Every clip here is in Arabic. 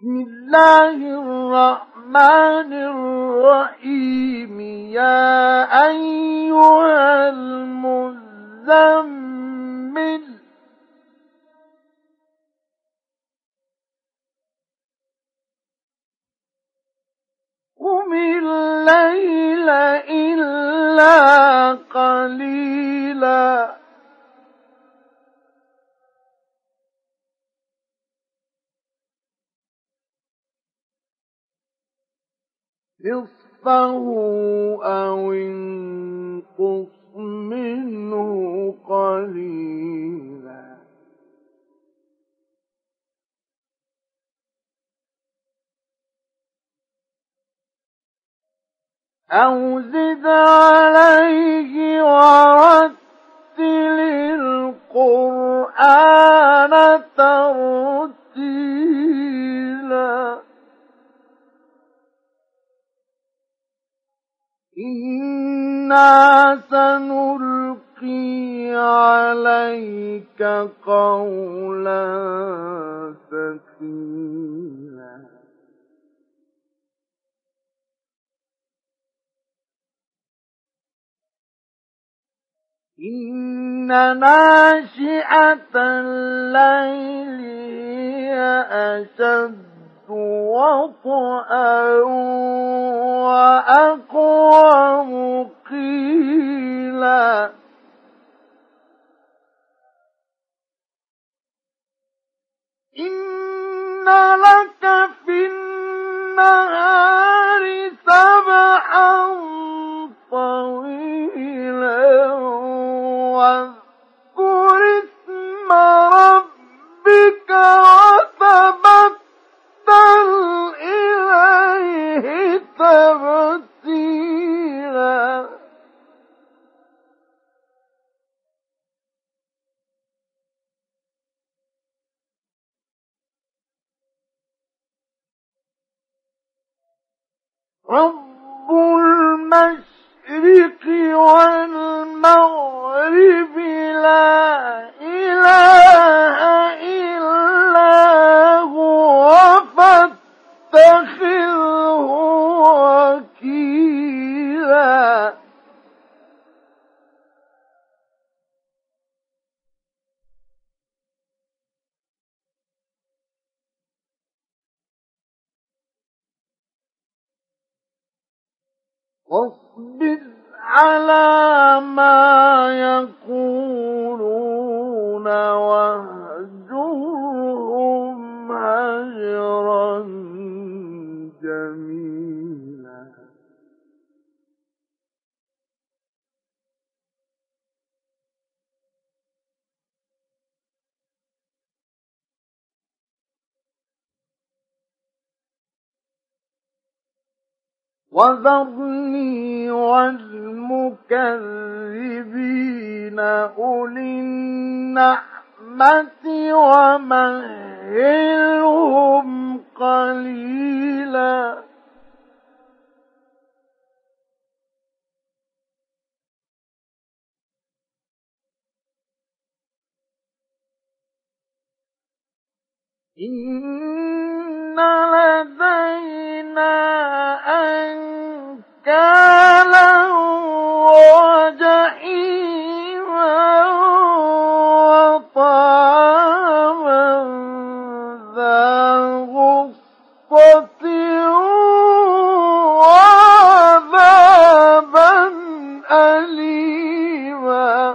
بسم الله الرحمن الرحيم. يا أيها المزمل قم الليل إلا قليلا نصفه أو انقص منه قليلا أو زد عليه ورتل القرآن ترتيلا إنا سنلقي عليك قولا ثقيلا إن ناشئة الليل هي أشد وطئا وأقوم قيلا إن لك في النهار سبحا طويلا واذكر اسم ربك وتبتل إليه تبتيلا رب المشرق والمغرب لا إله إلا هو فاتخذه وكيلا واصبر على ما يقولون واهجرهم هجرا جميلا وذرني والمكذبين أولي النعمة ومهلهم قليلا إن لدينا أنكالا وجحيما وطعاما ذا غصة وعذابا أليما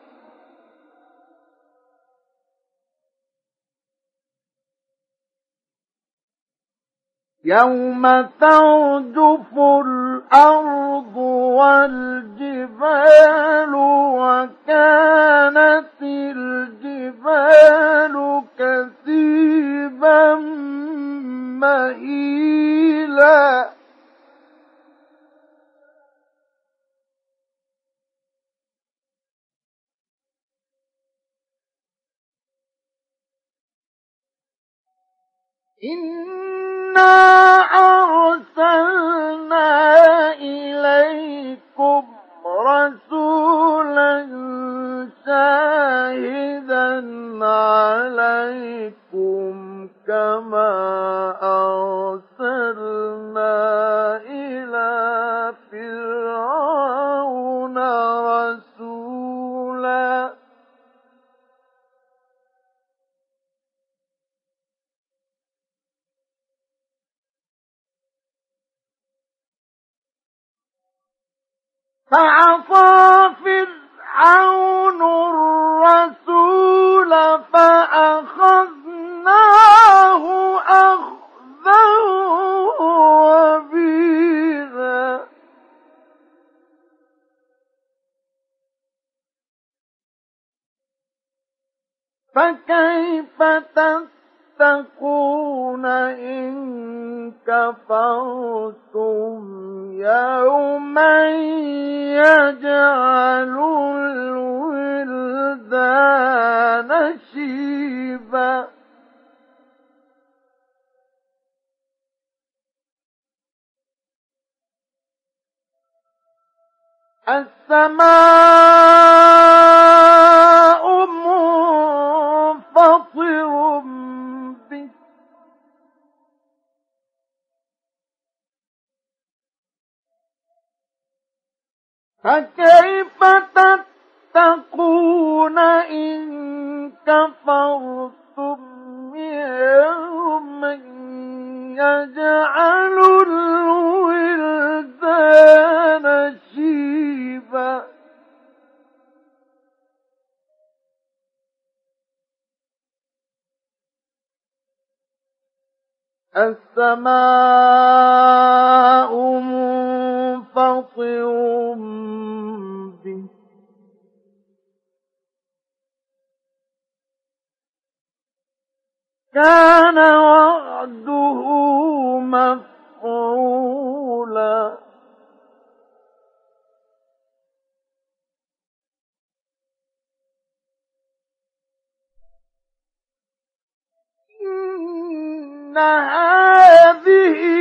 يوم ترجف الأرض والجبال وكانت الجبال كثيبا مهيلا إنا أرسلنا إليكم رسولا شاهدا عليكم كما كما أرسلنا إلى فرعون رسولا فعصى فرعون الرسول فأخذناه أخذا وبيلا فكيف تتقون إن كفرتم يوما يجعل الولدان شيبا السماء منفطر به فكيف تتقون إن كفرتم يوما يجعل الولدان شيبا السماء منفطر به كان وعده مفعولا إن هذه